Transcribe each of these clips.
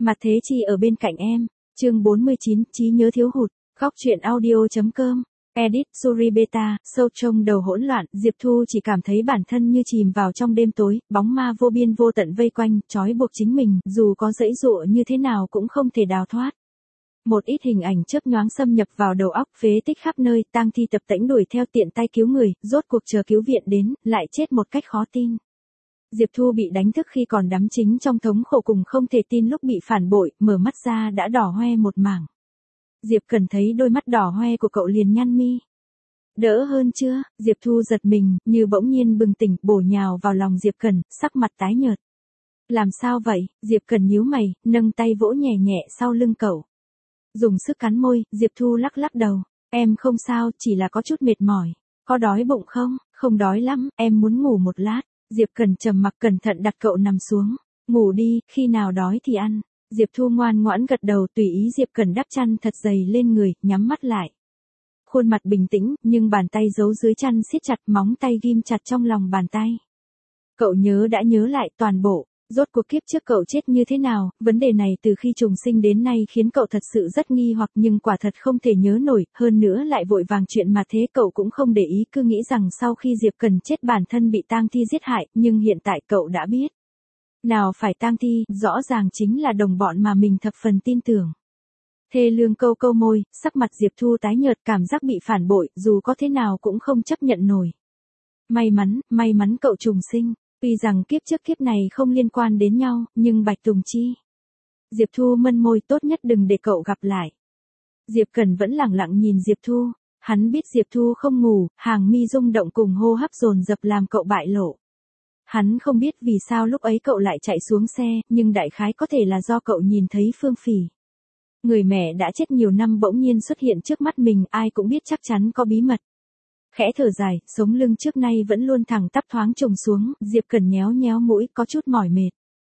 Mặt Thế Chi ở bên cạnh em. Chương 49, trí nhớ thiếu hụt. Góc truyện audio.com. Edit Suri Beta. Sâu trong đầu hỗn loạn, Diệp Thu chỉ cảm thấy bản thân như chìm vào trong đêm tối, bóng ma vô biên vô tận vây quanh, trói buộc chính mình, dù có giãy giụa như thế nào cũng không thể đào thoát. Một ít hình ảnh chớp nhoáng xâm nhập vào đầu óc, phế tích khắp nơi, tang thi tập tễnh đuổi theo tiện tay cứu người, rốt cuộc chờ cứu viện đến, lại chết một cách khó tin. Diệp Thu bị đánh thức khi còn đắm chìm trong thống khổ cùng không thể tin lúc bị phản bội, mở mắt ra đã đỏ hoe một mảng. Diệp Cần thấy đôi mắt đỏ hoe của cậu liền nhăn mi. Đỡ hơn chưa? Diệp Thu giật mình, như bỗng nhiên bừng tỉnh, bổ nhào vào lòng Diệp Cần, sắc mặt tái nhợt. Làm sao vậy? Diệp Cần nhíu mày, nâng tay vỗ nhẹ nhẹ sau lưng cậu. Dùng sức cắn môi, Diệp Thu lắc lắc đầu. Em không sao, chỉ là có chút mệt mỏi. Có đói bụng không? Không đói lắm, em muốn ngủ một lát. Diệp Cần trầm mặc cẩn thận đặt cậu nằm xuống. Ngủ đi, khi nào đói thì ăn. Diệp Thu ngoan ngoãn gật đầu, tùy ý Diệp Cần đắp chăn thật dày lên người, nhắm mắt lại. Khuôn mặt bình tĩnh, nhưng bàn tay giấu dưới chăn siết chặt, móng tay ghim chặt trong lòng bàn tay. Cậu đã nhớ lại toàn bộ. Rốt cuộc kiếp trước cậu chết như thế nào, vấn đề này từ khi trùng sinh đến nay khiến cậu thật sự rất nghi hoặc, nhưng quả thật không thể nhớ nổi, hơn nữa lại vội vàng chuyện mà thế cậu cũng không để ý, cứ nghĩ rằng sau khi Diệp Cần chết bản thân bị tang thi giết hại, nhưng hiện tại cậu đã biết. Nào phải tang thi, rõ ràng chính là đồng bọn mà mình thập phần tin tưởng. Thê lương câu câu môi, sắc mặt Diệp Thu tái nhợt, cảm giác bị phản bội, dù có thế nào cũng không chấp nhận nổi. May mắn cậu trùng sinh. Tuy rằng kiếp trước kiếp này không liên quan đến nhau, nhưng Bạch Tùng Chi. Diệp Thu mân môi, tốt nhất đừng để cậu gặp lại. Diệp Cần vẫn lẳng lặng nhìn Diệp Thu. Hắn biết Diệp Thu không ngủ, hàng mi rung động cùng hô hấp dồn dập làm cậu bại lộ. Hắn không biết vì sao lúc ấy cậu lại chạy xuống xe, nhưng đại khái có thể là do cậu nhìn thấy Phương Phỉ. Người mẹ đã chết nhiều năm bỗng nhiên xuất hiện trước mắt mình, ai cũng biết chắc chắn có bí mật. Khẽ thở dài, sống lưng trước nay vẫn luôn thẳng tắp thoáng trùng xuống, Diệp Cần nhéo nhéo mũi, có chút mỏi mệt.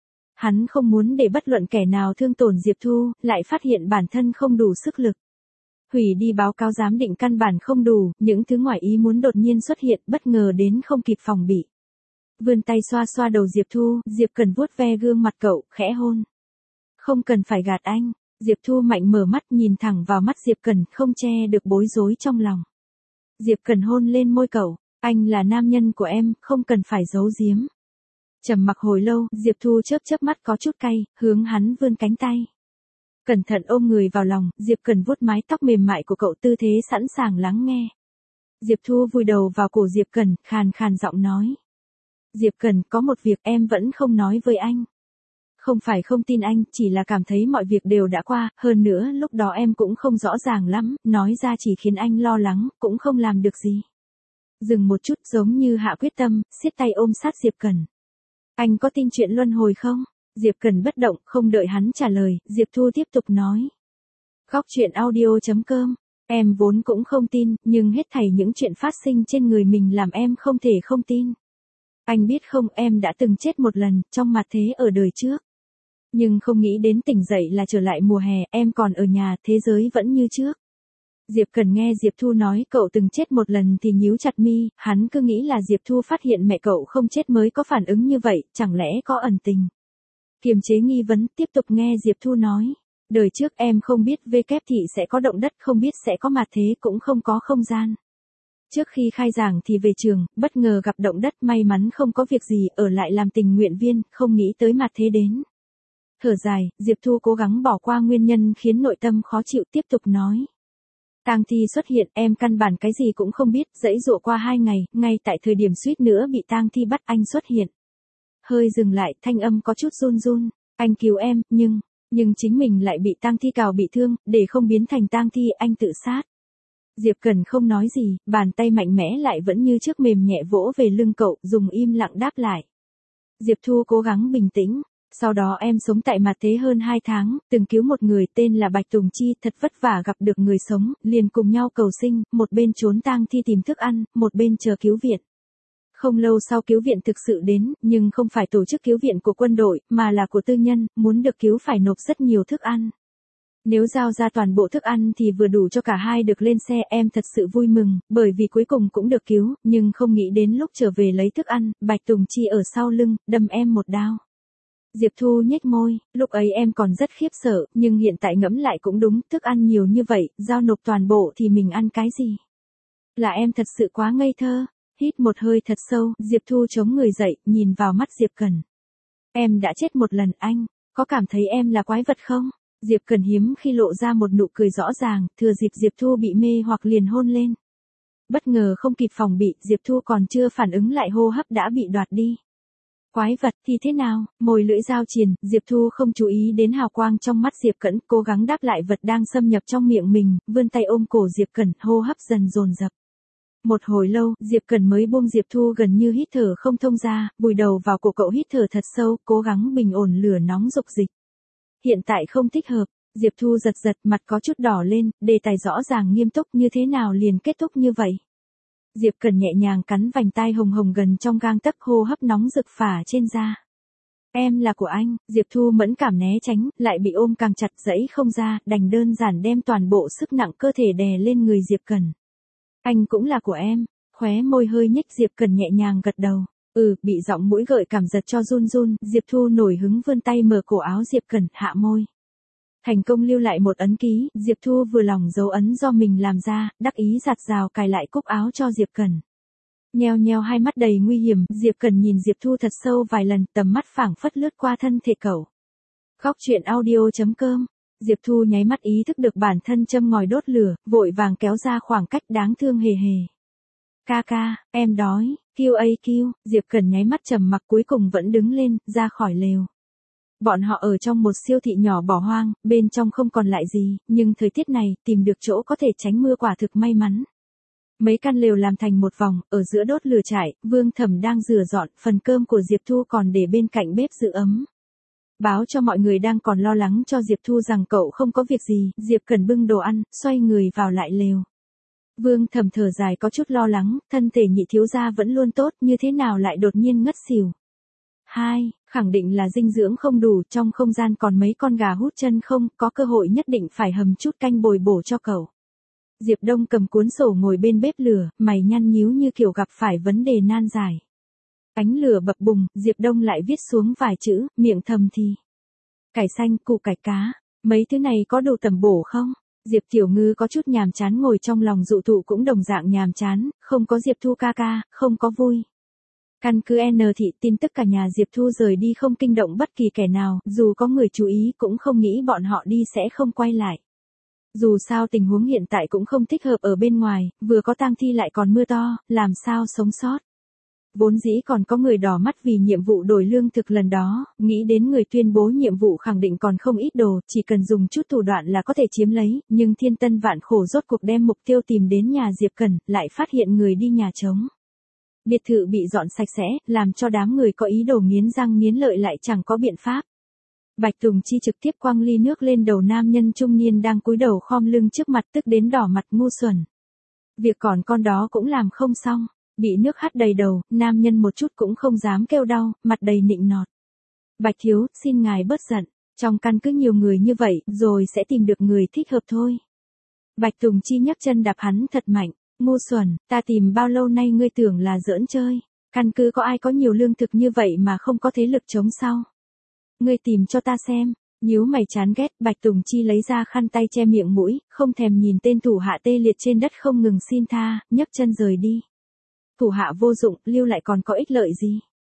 Hắn không muốn để bất luận kẻ nào thương tổn Diệp Thu, lại phát hiện bản thân không đủ sức lực. Hủy đi báo cáo giám định căn bản không đủ, những thứ ngoài ý muốn đột nhiên xuất hiện, bất ngờ đến không kịp phòng bị. Vươn tay xoa xoa đầu Diệp Thu, Diệp Cần vuốt ve gương mặt cậu, khẽ hôn. Không cần phải gạt anh. Diệp Thu mạnh mở mắt nhìn thẳng vào mắt Diệp Cần, không che được bối rối trong lòng. Diệp Cần hôn lên môi cậu, anh là nam nhân của em, không cần phải giấu giếm. Trầm mặc hồi lâu, Diệp Thu chớp mắt có chút cay, hướng hắn vươn cánh tay. Cẩn thận ôm người vào lòng, Diệp Cần vuốt mái tóc mềm mại của cậu, tư thế sẵn sàng lắng nghe. Diệp Thu vùi đầu vào cổ Diệp Cần, khàn khàn giọng nói. Diệp Cần, có một việc em vẫn không nói với anh. Không phải không tin anh, chỉ là cảm thấy mọi việc đều đã qua, hơn nữa lúc đó em cũng không rõ ràng lắm, nói ra chỉ khiến anh lo lắng, cũng không làm được gì. Dừng một chút, giống như hạ quyết tâm, siết tay ôm sát Diệp Cần. Anh có tin chuyện luân hồi không? Diệp Cần bất động, không đợi hắn trả lời, Diệp Thu tiếp tục nói. Góc truyện audio.com. Em vốn cũng không tin, nhưng hết thảy những chuyện phát sinh trên người mình làm em không thể không tin. Anh biết không, em đã từng chết một lần, trong mặt thế ở đời trước. Nhưng không nghĩ đến tỉnh dậy là trở lại mùa hè, em còn ở nhà, thế giới vẫn như trước. Diệp Cần nghe Diệp Thu nói cậu từng chết một lần thì nhíu chặt mi, hắn cứ nghĩ là Diệp Thu phát hiện mẹ cậu không chết mới có phản ứng như vậy, chẳng lẽ có ẩn tình. Kiềm chế nghi vấn, tiếp tục nghe Diệp Thu nói. Đời trước em không biết thị sẽ có động đất, không biết sẽ có mặt thế, cũng không có không gian. Trước khi khai giảng thì về trường, bất ngờ gặp động đất, may mắn không có việc gì, ở lại làm tình nguyện viên, không nghĩ tới mặt thế đến. Thở dài, Diệp Thu cố gắng bỏ qua nguyên nhân khiến nội tâm khó chịu, tiếp tục nói. Tang thi xuất hiện, em căn bản cái gì cũng không biết, giãy giụa qua 2 ngày, ngay tại thời điểm suýt nữa bị tang thi bắt anh xuất hiện. Hơi dừng lại, thanh âm có chút run run, anh cứu em, nhưng chính mình lại bị tang thi cào bị thương, để không biến thành tang thi, anh tự sát. Diệp Cần không nói gì, bàn tay mạnh mẽ lại vẫn như trước mềm nhẹ vỗ về lưng cậu, dùng im lặng đáp lại. Diệp Thu cố gắng bình tĩnh. Sau đó em sống tại mặt thế hơn 2 tháng, từng cứu một người tên là Bạch Tùng Chi, thật vất vả gặp được người sống, liền cùng nhau cầu sinh, một bên trốn tang thi tìm thức ăn, một bên chờ cứu viện. Không lâu sau cứu viện thực sự đến, nhưng không phải tổ chức cứu viện của quân đội, mà là của tư nhân, muốn được cứu phải nộp rất nhiều thức ăn. Nếu giao ra toàn bộ thức ăn thì vừa đủ cho cả hai được lên xe, em thật sự vui mừng, bởi vì cuối cùng cũng được cứu, nhưng không nghĩ đến lúc trở về lấy thức ăn, Bạch Tùng Chi ở sau lưng, đâm em một đao. Diệp Thu nhếch môi, lúc ấy em còn rất khiếp sợ, nhưng hiện tại ngẫm lại cũng đúng, thức ăn nhiều như vậy, giao nộp toàn bộ thì mình ăn cái gì? Là em thật sự quá ngây thơ. Hít một hơi thật sâu, Diệp Thu chống người dậy, nhìn vào mắt Diệp Cần. Em đã chết một lần anh, có cảm thấy em là quái vật không? Diệp Cần hiếm khi lộ ra một nụ cười rõ ràng, thừa dịp Diệp Thu bị mê hoặc liền hôn lên. Bất ngờ không kịp phòng bị, Diệp Thu còn chưa phản ứng lại hô hấp đã bị đoạt đi. Quái vật thì thế nào, môi lưỡi dao triền, Diệp Thu không chú ý đến hào quang trong mắt Diệp Cẩn, cố gắng đáp lại vật đang xâm nhập trong miệng mình, vươn tay ôm cổ Diệp Cẩn, hô hấp dần dồn dập. Một hồi lâu, Diệp Cẩn mới buông Diệp Thu gần như hít thở không thông ra, vùi đầu vào cổ cậu hít thở thật sâu, cố gắng bình ổn lửa nóng dục dịch. Hiện tại không thích hợp, Diệp Thu giật giật, mặt có chút đỏ lên, đề tài rõ ràng nghiêm túc, như thế nào liền kết thúc như vậy. Diệp Cẩn nhẹ nhàng cắn vành tai hồng hồng gần trong gang tấc, hô hấp nóng rực phả trên da. Em là của anh, Diệp Thu mẫn cảm né tránh, lại bị ôm càng chặt dẫy không ra, đành đơn giản đem toàn bộ sức nặng cơ thể đè lên người Diệp Cẩn. Anh cũng là của em, khóe môi hơi nhếch, Diệp Cẩn nhẹ nhàng gật đầu. Bị giọng mũi gợi cảm giật cho run run, Diệp Thu nổi hứng vươn tay mở cổ áo Diệp Cẩn, hạ môi. Thành công lưu lại một ấn ký, Diệp Thu vừa lòng dấu ấn do mình làm ra, đắc ý giặt rào cài lại cúc áo cho Diệp Cẩn. Nheo nheo hai mắt đầy nguy hiểm, Diệp Cẩn nhìn Diệp Thu thật sâu vài lần, tầm mắt phảng phất lướt qua thân thể cậu. Góc truyện audio.com. Diệp Thu nháy mắt ý thức được bản thân châm ngòi đốt lửa, vội vàng kéo ra khoảng cách đáng thương hề hề. Ca ca, em đói, QAQ, Diệp Cẩn nháy mắt trầm mặc cuối cùng vẫn đứng lên, ra khỏi lều. Bọn họ ở trong một siêu thị nhỏ bỏ hoang, bên trong không còn lại gì, nhưng thời tiết này, tìm được chỗ có thể tránh mưa quả thực may mắn. Mấy căn lều làm thành một vòng, ở giữa đốt lửa trại, Vương Thẩm đang rửa dọn, phần cơm của Diệp Thu còn để bên cạnh bếp giữ ấm. Báo cho mọi người đang còn lo lắng cho Diệp Thu rằng cậu không có việc gì, Diệp Cẩn bưng đồ ăn, xoay người vào lại lều. Vương Thẩm thở dài có chút lo lắng, thân thể nhị thiếu gia vẫn luôn tốt, như thế nào lại đột nhiên ngất xỉu. Khẳng định là dinh dưỡng không đủ, trong không gian còn mấy con gà hút chân không, có cơ hội nhất định phải hầm chút canh bồi bổ cho cậu. Diệp Đông cầm cuốn sổ ngồi bên bếp lửa, mày nhăn nhíu như kiểu gặp phải vấn đề nan giải. Ánh lửa bập bùng, Diệp Đông lại viết xuống vài chữ, miệng thầm thì. Cải xanh, củ cải cá, mấy thứ này có đủ tầm bổ không? Diệp Tiểu Ngư có chút nhàm chán ngồi trong lòng dụ thụ cũng đồng dạng nhàm chán, không có Diệp Thu ca ca, không có vui. Căn cứ N thị tin tức cả nhà Diệp Thu rời đi không kinh động bất kỳ kẻ nào, dù có người chú ý cũng không nghĩ bọn họ đi sẽ không quay lại. Dù sao tình huống hiện tại cũng không thích hợp ở bên ngoài, vừa có tang thi lại còn mưa to, làm sao sống sót. Vốn dĩ còn có người đỏ mắt vì nhiệm vụ đổi lương thực lần đó, nghĩ đến người tuyên bố nhiệm vụ khẳng định còn không ít đồ, chỉ cần dùng chút thủ đoạn là có thể chiếm lấy, nhưng thiên tân vạn khổ rốt cuộc đem mục tiêu tìm đến nhà Diệp Cẩn, lại phát hiện người đi nhà trống. Biệt thự bị dọn sạch sẽ, làm cho đám người có ý đồ nghiến răng nghiến lợi lại chẳng có biện pháp. Bạch Tùng Chi trực tiếp quăng ly nước lên đầu nam nhân trung niên đang cúi đầu khom lưng trước mặt, tức đến đỏ mặt, ngu xuẩn. Việc còn con đó cũng làm không xong, bị nước hắt đầy đầu, nam nhân một chút cũng không dám kêu đau, mặt đầy nịnh nọt. Bạch thiếu, xin ngài bớt giận, trong căn cứ nhiều người như vậy, rồi sẽ tìm được người thích hợp thôi. Bạch Tùng Chi nhấc chân đạp hắn thật mạnh, ngu xuẩn, ta tìm bao lâu nay ngươi tưởng là giỡn chơi, căn cứ có ai có nhiều lương thực như vậy mà không có thế lực chống sao? Ngươi tìm cho ta xem. Nhíu mày chán ghét, Bạch Tùng Chi lấy ra khăn tay che miệng mũi, không thèm nhìn tên thủ hạ tê liệt trên đất không ngừng xin tha, nhấc chân rời đi. Thủ hạ vô dụng, lưu lại còn có ích lợi gì?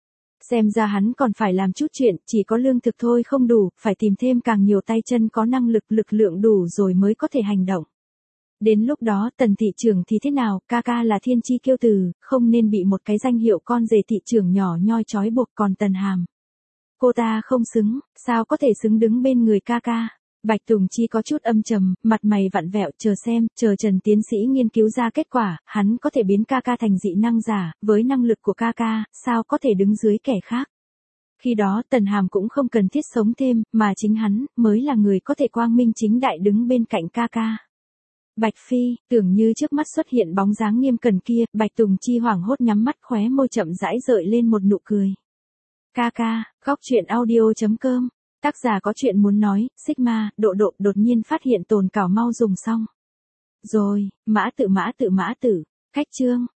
Xem ra hắn còn phải làm chút chuyện, chỉ có lương thực thôi không đủ, phải tìm thêm càng nhiều tay chân có năng lực, lực lượng đủ rồi mới có thể hành động. Đến lúc đó Tần thị trưởng thì thế nào, ca ca là thiên chi kiêu tử, không nên bị một cái danh hiệu con rể thị trưởng nhỏ nhoi trói buộc, còn Tần Hàm. Cô ta không xứng, sao có thể xứng đứng bên người ca ca. Bạch Tùng Chi có chút âm trầm, mặt mày vặn vẹo, chờ xem, chờ Trần tiến sĩ nghiên cứu ra kết quả, hắn có thể biến ca ca thành dị năng giả, với năng lực của ca ca, sao có thể đứng dưới kẻ khác. Khi đó Tần Hàm cũng không cần thiết sống thêm, mà chính hắn, mới là người có thể quang minh chính đại đứng bên cạnh ca ca. Bạch Phi, tưởng như trước mắt xuất hiện bóng dáng nghiêm cẩn kia, Bạch Tùng Chi hoảng hốt nhắm mắt, khóe môi chậm rãi gợi lên một nụ cười. Ca ca, góc truyện audio.com, tác giả có chuyện muốn nói, Sigma, độ đột nhiên phát hiện tồn cảo mau dùng xong. Rồi, mã tử, khách chương.